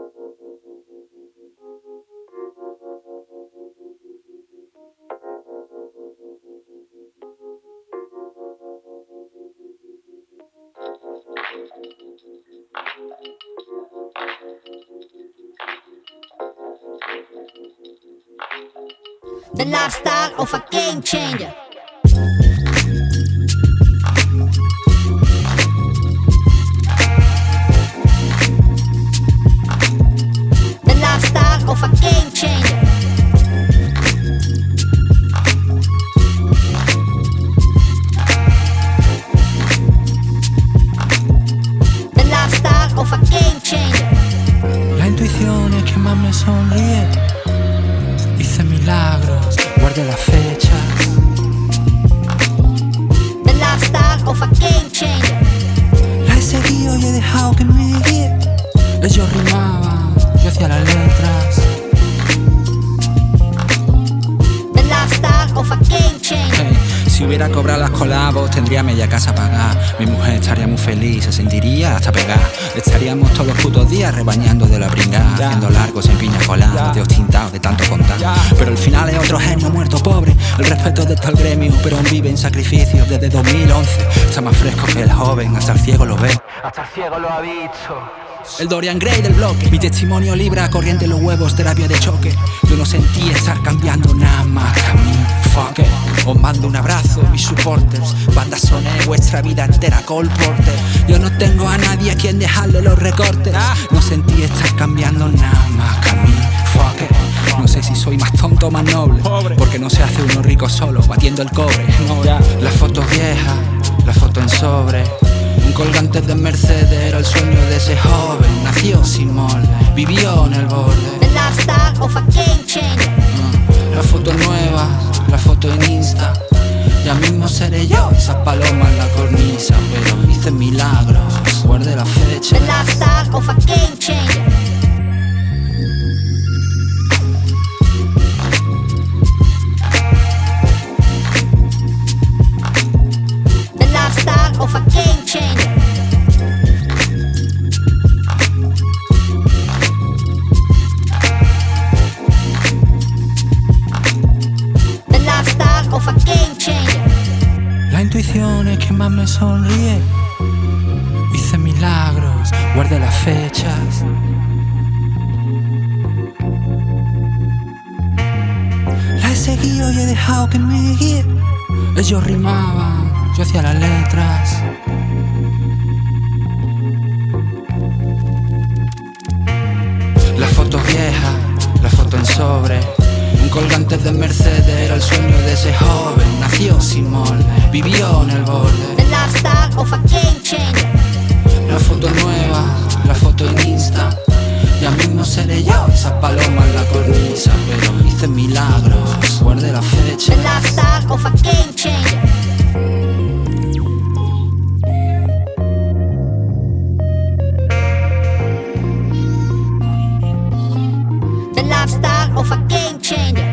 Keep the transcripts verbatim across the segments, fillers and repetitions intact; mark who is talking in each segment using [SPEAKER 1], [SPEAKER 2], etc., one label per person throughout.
[SPEAKER 1] The lifestyle of a game changer. The lifestyle of a game changer. The lifestyle of a game changer.
[SPEAKER 2] La intuición es que más me sonríe. Hice milagros, guardé la fecha.
[SPEAKER 1] The lifestyle of a game changer.
[SPEAKER 2] La he seguido y he dejado que me guíe. Ellos rimaban, yo hacía las letras.
[SPEAKER 1] The lifestyle of a game changer.
[SPEAKER 2] Hey, si hubiera cobrado las colabos tendría media casa pagada. Mi mujer estaría muy feliz, se sentiría hasta pegar. Estaríamos todos los putos días rebañando de la bringada, yeah. Haciendo largos en piña colada, yeah. De ostintado de tanto contar, yeah. Pero el final es otro genio muerto pobre. El respeto de todo el gremio, pero aún vive en sacrificios desde dos mil once. Está más fresco que el joven, hasta el ciego lo ve. Hasta el ciego lo ha visto. El Dorian Gray del bloque. Mi testimonio libra, corriente los huevos, terapia de choque. Yo no sentí estar cambiando nada más que a mí. Fuck it. Os mando un abrazo, mis supporters. Banda soné vuestra vida entera, Cole Porter. Yo no tengo a nadie a quien dejarle los recortes. No sentí estar cambiando nada más que a mí. Fuck it. No sé si soy más tonto o más noble, porque no se hace uno rico solo, batiendo el cobre. No, las fotos viejas, la foto en sobre. Un colgante de Mercedes era el sueño de ese joven. Nació sin molde, vivió en el borde.
[SPEAKER 1] The lifestyle of a game changer.
[SPEAKER 2] uh, La foto nueva, la foto en Insta. Ya mismo seré yo, esa paloma en la cornisa. Pero hice milagros, guardé la fecha.
[SPEAKER 1] The lifestyle of a game changer. The lifestyle of a game changer. The lifestyle of a game changer.
[SPEAKER 2] La intuición es que más me sonríe. Hice milagros, guardé las fechas. La he seguido y he dejado que me guíe. Ellos rimaban, yo hacía las letras. La foto vieja, la foto en sobre. Un colgante de Mercedes era el sueño de ese joven. Nació sin molde, vivió en el borde.
[SPEAKER 1] The lifestyle of a game changer.
[SPEAKER 2] La foto nueva, la foto en Insta. Ya mismo seré yo, esa paloma en la cornisa. Pero hice milagros, guardé la fecha.
[SPEAKER 1] The lifestyle of a game changer. The lifestyle of a game changer.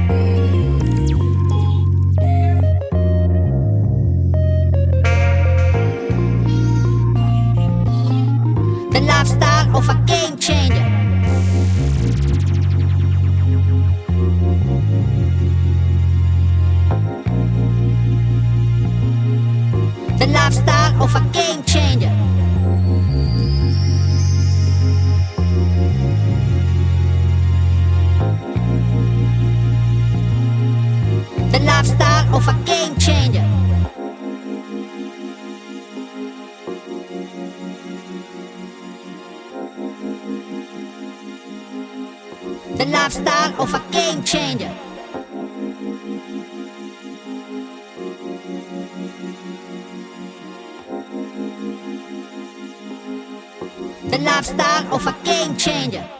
[SPEAKER 1] The lifestyle of a game changer. The lifestyle of a game changer. The lifestyle of a game changer. The lifestyle of a game changer. The lifestyle of a game changer.